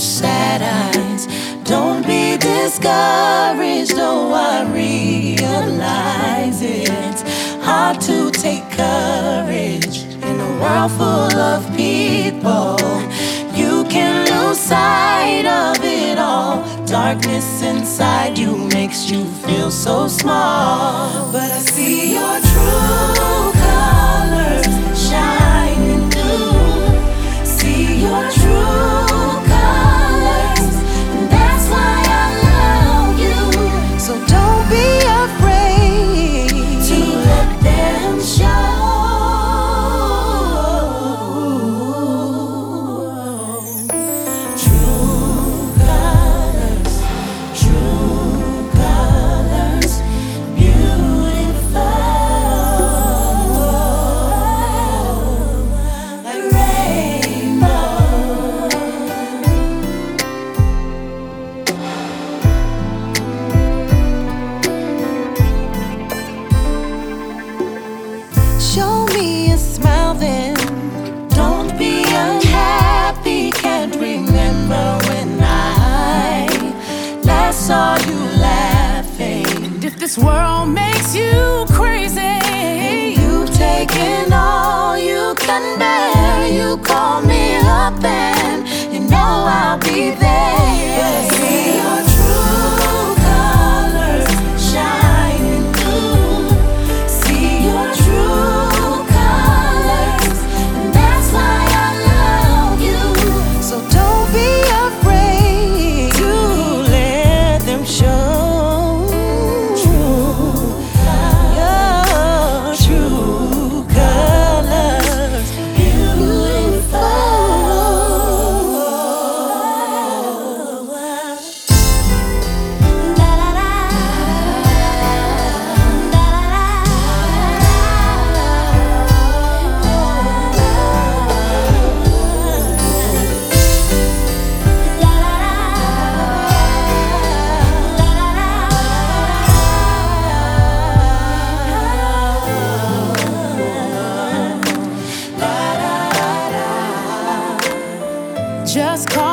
sad eyes. Don't be discouraged, though I realize it's hard to take courage in a world full of people. You can lose sight of it all. Darkness inside you makes you feel so small. But I see your true colors shining through. See your true colors, and that's why I love you. So don't be afraid to let them show. Show me a smile then. Don't be unhappy. Can't remember when I last saw you laughing. If this world makes you crazy, you've taken all you can bear. You call me up and you know I'll be there. But I see your true colors shining through. See your true colors, and that's why I love you. So don't be afraid to let them show. Your true colors, beautiful. just call